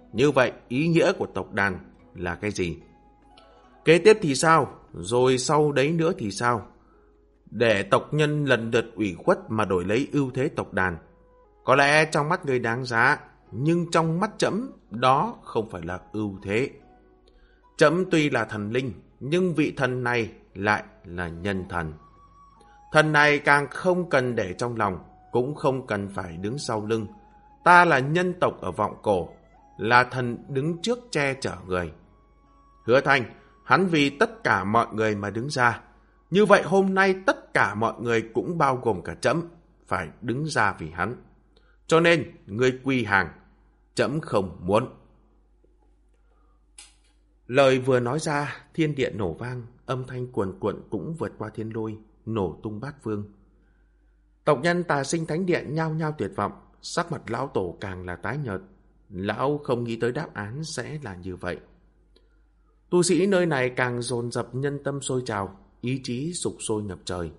Như vậy, ý nghĩa của tộc đàn là cái gì? Kế tiếp thì sao? Rồi sau đấy nữa thì sao? Để tộc nhân lần lượt ủy khuất mà đổi lấy ưu thế tộc đàn. Có lẽ trong mắt người đáng giá, nhưng trong mắt trẫm đó không phải là ưu thế. Trẫm tuy là thần linh, nhưng vị thần này lại là nhân thần. Thần này càng không cần để trong lòng, cũng không cần phải đứng sau lưng. Ta là nhân tộc ở vọng cổ, là thần đứng trước che chở người. Hứa Thanh, hắn vì tất cả mọi người mà đứng ra. Như vậy hôm nay tất cả mọi người cũng bao gồm cả trẫm phải đứng ra vì hắn. Cho nên, người quy hàng, trẫm không muốn. Lời vừa nói ra, thiên địa nổ vang, âm thanh cuồn cuộn cũng vượt qua thiên lôi, nổ tung bát phương. Tộc nhân Tà Sinh Thánh Địa nhao nhao tuyệt vọng, sắc mặt lão tổ càng là tái nhợt. Lão không nghĩ tới đáp án sẽ là như vậy. Tu sĩ nơi này càng dồn dập nhân tâm sôi trào, ý chí sục sôi ngập trời.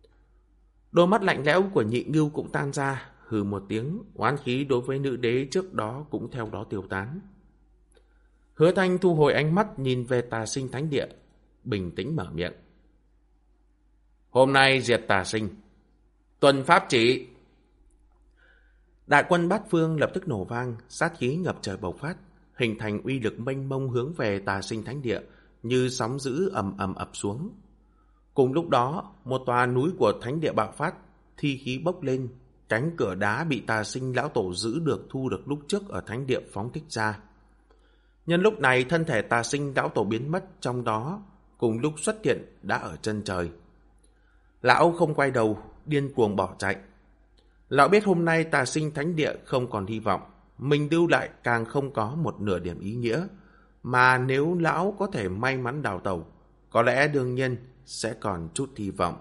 Đôi mắt lạnh lẽo của Nhị Ngưu cũng tan ra, hừ một tiếng, oán khí đối với nữ đế trước đó cũng theo đó tiêu tán. Hứa Thanh thu hồi ánh mắt nhìn về Tà Sinh Thánh Địa, bình tĩnh mở miệng. Hôm nay diệt Tà Sinh, tuần pháp chỉ. Đại quân bát phương lập tức nổ vang, sát khí ngập trời bộc phát, hình thành uy lực mênh mông hướng về Tà Sinh Thánh Địa, như sóng dữ ầm ầm ập xuống. Cùng lúc đó, một tòa núi của Thánh Địa bạo phát, thi khí bốc lên, cánh cửa đá bị Tà Sinh lão tổ giữ được thu được lúc trước ở Thánh Địa phóng thích ra. Nhân lúc này, thân thể Tà Sinh lão tổ biến mất trong đó, cùng lúc xuất hiện đã ở chân trời. Lão không quay đầu, điên cuồng bỏ chạy. Lão biết hôm nay Tà Sinh Thánh Địa không còn hy vọng, mình lưu lại càng không có một nửa điểm ý nghĩa, mà nếu lão có thể may mắn đào tẩu, có lẽ đương nhiên sẽ còn chút hy vọng.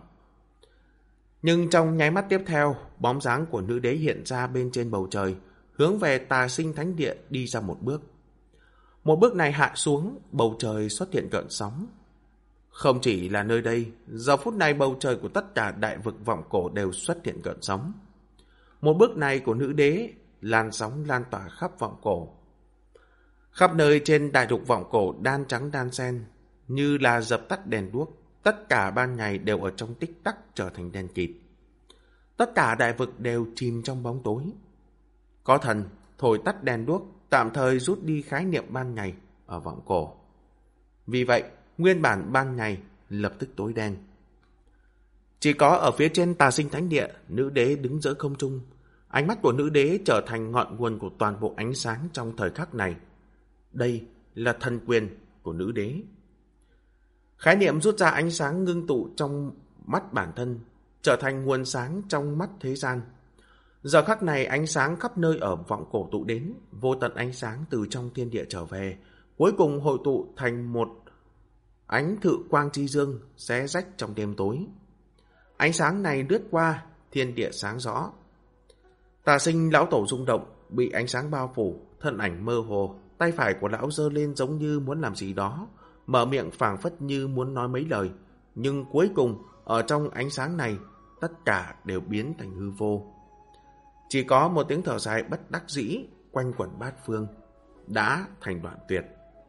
Nhưng trong nháy mắt tiếp theo, bóng dáng của nữ đế hiện ra bên trên bầu trời, hướng về Tà Sinh Thánh Địa đi ra một bước. Một bước này hạ xuống, bầu trời xuất hiện gợn sóng. Không chỉ là nơi đây, giờ phút này bầu trời của tất cả đại vực vọng cổ đều xuất hiện gợn sóng. Một bước này của nữ đế, làn sóng lan tỏa khắp vọng cổ. Khắp nơi trên đại lục vọng cổ đan trắng đan xen, như là dập tắt đèn đuốc, tất cả ban ngày đều ở trong tích tắc trở thành đen kịt. Tất cả đại vực đều chìm trong bóng tối. Có thần thổi tắt đèn đuốc, tạm thời rút đi khái niệm ban ngày ở vọng cổ. Vì vậy, nguyên bản ban ngày lập tức tối đen. Chỉ có ở phía trên Tà Sinh Thánh Địa, nữ đế đứng giữa không trung. Ánh mắt của nữ đế trở thành ngọn nguồn của toàn bộ ánh sáng trong thời khắc này. Đây là thần quyền của nữ đế. Khái niệm rút ra ánh sáng ngưng tụ trong mắt bản thân, trở thành nguồn sáng trong mắt thế gian. Giờ khắc này ánh sáng khắp nơi ở vọng cổ tụ đến, vô tận ánh sáng từ trong thiên địa trở về, cuối cùng hội tụ thành một ánh thự quang chi dương xé rách trong đêm tối. Ánh sáng này lướt qua, thiên địa sáng rõ. Tà Sinh lão tổ rung động, bị ánh sáng bao phủ, thân ảnh mơ hồ, tay phải của lão giơ lên giống như muốn làm gì đó, mở miệng phảng phất như muốn nói mấy lời, nhưng cuối cùng ở trong ánh sáng này, tất cả đều biến thành hư vô. Chỉ có một tiếng thở dài bất đắc dĩ quanh quẩn bát phương, đã thành đoạn tuyệt.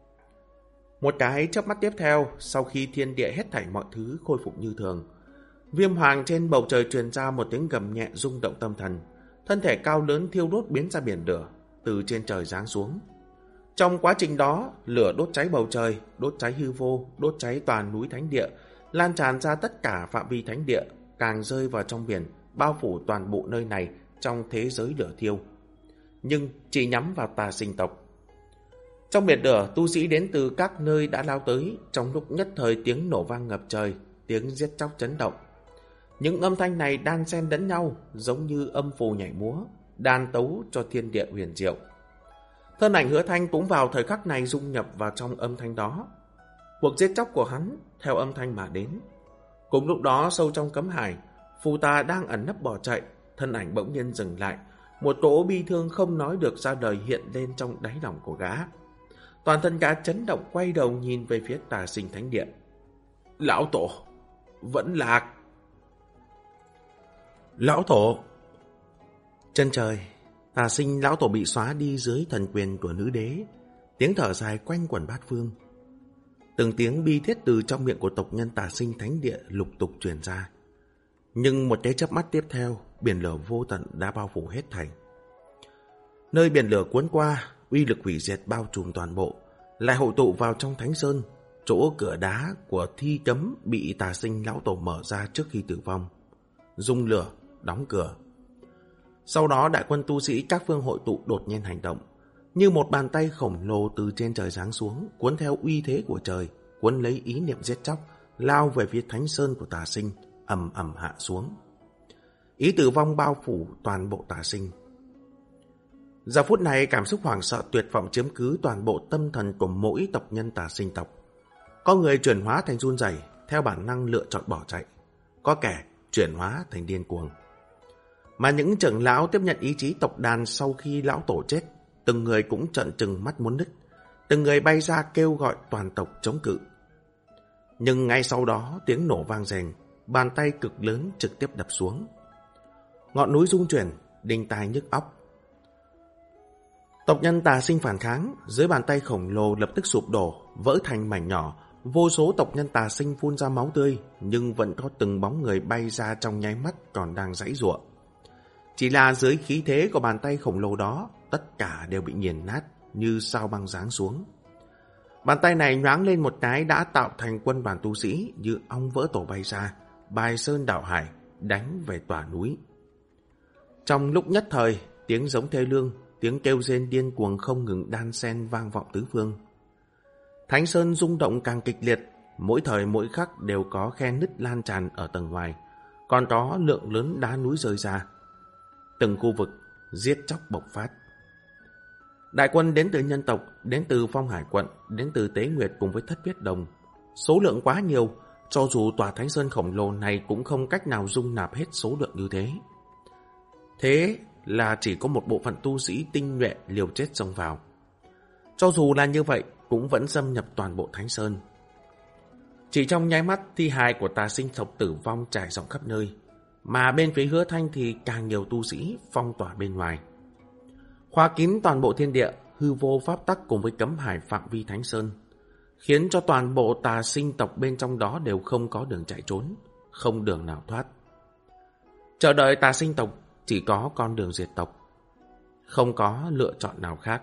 Một cái chớp mắt tiếp theo, sau khi thiên địa hết thảy mọi thứ khôi phục như thường, Viêm Hoàng trên bầu trời truyền ra một tiếng gầm nhẹ rung động tâm thần, thân thể cao lớn thiêu đốt biến ra biển lửa, từ trên trời giáng xuống. Trong quá trình đó, lửa đốt cháy bầu trời, đốt cháy hư vô, đốt cháy toàn núi thánh địa, lan tràn ra tất cả phạm vi thánh địa, càng rơi vào trong biển, bao phủ toàn bộ nơi này trong thế giới lửa thiêu. Nhưng chỉ nhắm vào Tà Sinh tộc. Trong biển lửa, tu sĩ đến từ các nơi đã lao tới, trong lúc nhất thời tiếng nổ vang ngập trời, tiếng giết chóc chấn động. Những âm thanh này đan xen lẫn nhau, giống như âm phù nhảy múa, đan tấu cho thiên địa huyền diệu. Thân ảnh Hứa Thanh cũng vào thời khắc này dung nhập vào trong âm thanh đó. Cuộc giết chóc của hắn theo âm thanh mà đến. Cùng lúc đó, sâu trong cấm hải, Phù Tà đang ẩn nấp bỏ chạy, thân ảnh bỗng nhiên dừng lại, một cỗ bi thương không nói được ra đời hiện lên trong đáy lòng của gã. Toàn thân gã chấn động, quay đầu nhìn về phía Tà Sinh Thánh Địa. Lão tổ vẫn lạc. Lão tổ. Chân trời, Tà Sinh lão tổ bị xóa đi dưới thần quyền của nữ đế, tiếng thở dài quanh quẩn bát phương. Từng tiếng bi thiết từ trong miệng của tộc nhân Tà Sinh thánh địa lục tục truyền ra. Nhưng một cái chớp mắt tiếp theo, biển lửa vô tận đã bao phủ hết thảy. Nơi biển lửa cuốn qua, uy lực hủy diệt bao trùm toàn bộ, lại hội tụ vào trong Thánh Sơn, chỗ cửa đá của thi cấm bị Tà Sinh lão tổ mở ra trước khi tử vong. Dung lửa, đóng cửa. Sau đó đại quân tu sĩ các phương hội tụ đột nhiên hành động, như một bàn tay khổng lồ từ trên trời giáng xuống, cuốn theo uy thế của trời, cuốn lấy ý niệm giết chóc, lao về phía Thánh Sơn của Tà Sinh, ầm ầm hạ xuống. Ý tử vong bao phủ toàn bộ Tà Sinh. Giờ phút này cảm xúc hoảng sợ tuyệt vọng chiếm cứ toàn bộ tâm thần của mỗi tộc nhân Tà Sinh tộc. Có người chuyển hóa thành run rẩy, theo bản năng lựa chọn bỏ chạy. Có kẻ chuyển hóa thành điên cuồng. Mà những trưởng lão tiếp nhận ý chí tộc đàn sau khi lão tổ chết, từng người cũng trợn trừng mắt muốn nứt, từng người bay ra kêu gọi toàn tộc chống cự. Nhưng ngay sau đó tiếng nổ vang rền, bàn tay cực lớn trực tiếp đập xuống. Ngọn núi rung chuyển, đinh tai nhức óc. Tộc nhân Tà Sinh phản kháng, dưới bàn tay khổng lồ lập tức sụp đổ, vỡ thành mảnh nhỏ. Vô số tộc nhân Tà Sinh phun ra máu tươi, nhưng vẫn có từng bóng người bay ra trong nháy mắt còn đang giãy giụa. Chỉ là dưới khí thế của bàn tay khổng lồ đó, tất cả đều bị nghiền nát như sao băng giáng xuống. Bàn tay này nhoáng lên một cái đã tạo thành quân đoàn tu sĩ như ong vỡ tổ bay ra, bài sơn đảo hải, đánh về tòa núi. Trong lúc nhất thời, tiếng giống thê lương, tiếng kêu rên điên cuồng không ngừng đan xen vang vọng tứ phương. Thánh Sơn rung động càng kịch liệt, mỗi thời mỗi khắc đều có khe nứt lan tràn ở tầng ngoài, còn có lượng lớn đá núi rơi ra. Từng khu vực giết chóc bộc phát. Đại quân đến từ nhân tộc, đến từ Phong Hải quận, đến từ Tế Nguyệt cùng với Thất Huyết Đồng. Số lượng quá nhiều, cho dù tòa Thánh Sơn khổng lồ này cũng không cách nào dung nạp hết số lượng như thế. Thế là chỉ có một bộ phận tu sĩ tinh nhuệ liều chết xông vào. Cho dù là như vậy, cũng vẫn xâm nhập toàn bộ Thánh Sơn. Chỉ trong nháy mắt, thi hài của Tà Sinh tộc tử vong trải rộng khắp nơi, mà bên phía Hứa Thanh thì càng nhiều tu sĩ phong tỏa bên ngoài. Khóa kín toàn bộ thiên địa, hư vô pháp tắc cùng với cấm hải phạm vi Thánh Sơn, khiến cho toàn bộ Tà Sinh tộc bên trong đó đều không có đường chạy trốn, không đường nào thoát. Chờ đợi Tà Sinh tộc chỉ có con đường diệt tộc, không có lựa chọn nào khác.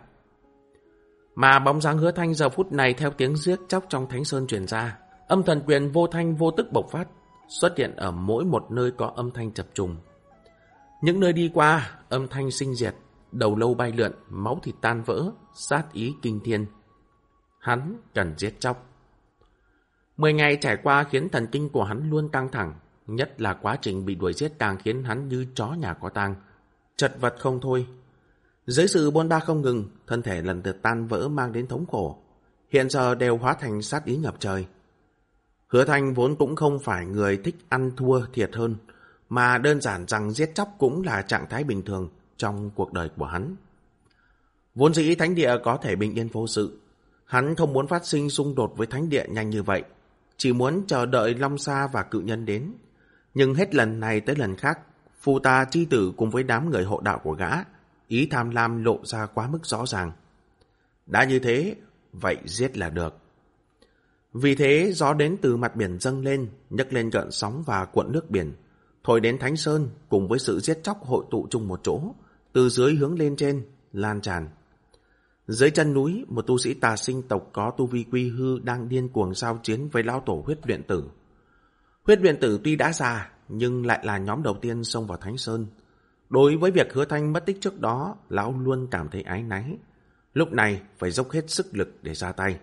Mà bóng dáng Hứa Thanh giờ phút này theo tiếng giết chóc trong Thánh Sơn truyền ra, âm thần quyền vô thanh vô tức bộc phát, xuất hiện ở mỗi một nơi có âm thanh chập trùng. Những nơi đi qua, âm thanh sinh diệt, đầu lâu bay lượn, máu thịt tan vỡ, sát ý kinh thiên. Hắn cần giết chóc. 10 ngày trải qua khiến thần kinh của hắn luôn căng thẳng, nhất là quá trình bị đuổi giết càng khiến hắn như chó nhà có tang, chật vật không thôi. Dưới sự bôn ba không ngừng, thân thể lần lượt tan vỡ mang đến thống khổ, hiện giờ đều hóa thành sát ý ngập trời. Hứa Thanh vốn cũng không phải người thích ăn thua thiệt hơn, mà đơn giản rằng giết chóc cũng là trạng thái bình thường trong cuộc đời của hắn. Vốn dĩ thánh địa có thể bình yên vô sự, hắn không muốn phát sinh xung đột với thánh địa nhanh như vậy, chỉ muốn chờ đợi Long Sa và cự nhân đến. Nhưng hết lần này tới lần khác, Phù Tà chi tử cùng với đám người hộ đạo của gã, ý tham lam lộ ra quá mức rõ ràng. Đã như thế, vậy giết là được. Vì thế, gió đến từ mặt biển dâng lên, nhấc lên gợn sóng và cuộn nước biển, thổi đến Thánh Sơn cùng với sự giết chóc hội tụ chung một chỗ, từ dưới hướng lên trên, lan tràn. Dưới chân núi, một tu sĩ Tà Sinh tộc có tu vi quy hư đang điên cuồng giao chiến với lão tổ Huyết Luyện Tử. Huyết Luyện Tử tuy đã già, nhưng lại là nhóm đầu tiên xông vào Thánh Sơn. Đối với việc Hứa Thanh mất tích trước đó, lão luôn cảm thấy áy náy. Lúc này phải dốc hết sức lực để ra tay.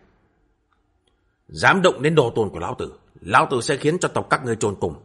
Dám động đến đồ tồn của lão tử sẽ khiến cho tộc các ngươi chôn cùng.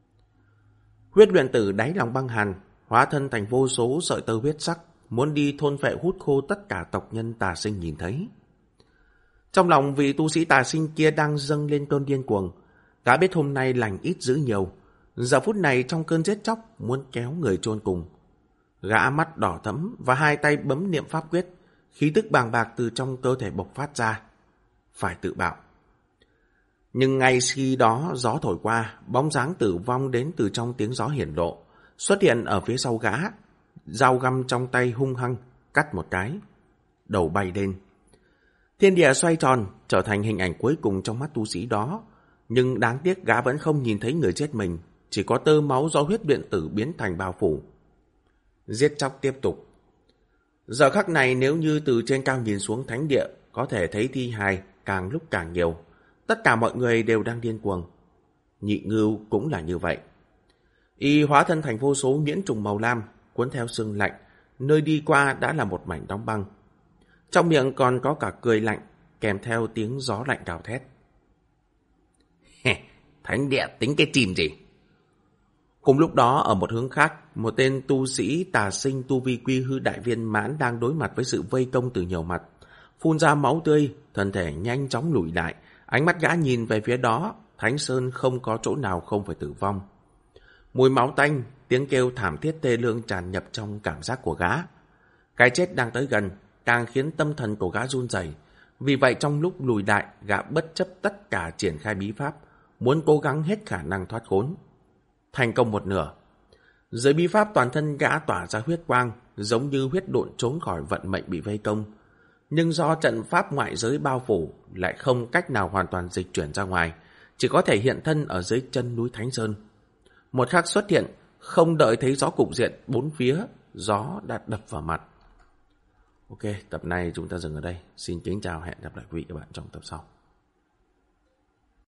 Huyết Luyện Tử đáy lòng băng hàn, hóa thân thành vô số sợi tơ huyết sắc, muốn đi thôn phệ hút khô tất cả tộc nhân Tà Sinh nhìn thấy. Trong lòng vị tu sĩ Tà Sinh kia đang dâng lên cơn điên cuồng, gã biết hôm nay lành ít dữ nhiều, giờ phút này trong cơn giết chóc muốn kéo người chôn cùng. Gã mắt đỏ thẫm và hai tay bấm niệm pháp quyết, khí tức bàng bạc từ trong cơ thể bộc phát ra. Phải tự bạo. Nhưng ngay khi đó gió thổi qua, bóng dáng tử vong đến từ trong tiếng gió hiển lộ, xuất hiện ở phía sau gã, dao găm trong tay hung hăng, cắt một cái. Đầu bay lên. Thiên địa xoay tròn, trở thành hình ảnh cuối cùng trong mắt tu sĩ đó. Nhưng đáng tiếc gã vẫn không nhìn thấy người chết mình, chỉ có tơ máu do huyết luyện tử biến thành bao phủ. Giết chóc tiếp tục. Giờ khắc này nếu như từ trên cao nhìn xuống thánh địa, có thể thấy thi hài càng lúc càng nhiều. Tất cả mọi người đều đang điên cuồng. Nhị Ngưu cũng là như vậy. Y hóa thân thành vô số nhiễn trùng màu lam, cuốn theo sương lạnh, nơi đi qua đã là một mảnh đóng băng. Trong miệng còn có cả cười lạnh, kèm theo tiếng gió lạnh gào thét. Thánh địa tính cái chim gì? Cùng lúc đó, ở một hướng khác, một tên tu sĩ tà sinh tu vi quy hư đại viên mãn đang đối mặt với sự vây công từ nhiều mặt. Phun ra máu tươi, thân thể nhanh chóng lùi lại, ánh mắt gã nhìn về phía đó, Thánh Sơn không có chỗ nào không phải tử vong. Mùi máu tanh, tiếng kêu thảm thiết tê lương tràn nhập trong cảm giác của gã. Cái chết đang tới gần, càng khiến tâm thần của gã run rẩy. Vì vậy trong lúc lùi lại, gã bất chấp tất cả triển khai bí pháp, muốn cố gắng hết khả năng thoát khốn. Thành công một nửa. Dưới bí pháp toàn thân gã tỏa ra huyết quang, giống như huyết độn trốn khỏi vận mệnh bị vây công. Nhưng do trận pháp ngoại giới bao phủ, lại không cách nào hoàn toàn dịch chuyển ra ngoài, chỉ có thể hiện thân ở dưới chân núi Thánh Sơn. Một khắc xuất hiện, không đợi thấy gió cục diện bốn phía, gió đã đập vào mặt. Ok, tập này chúng ta dừng ở đây. Xin kính chào, hẹn gặp lại quý vị và các bạn trong tập sau.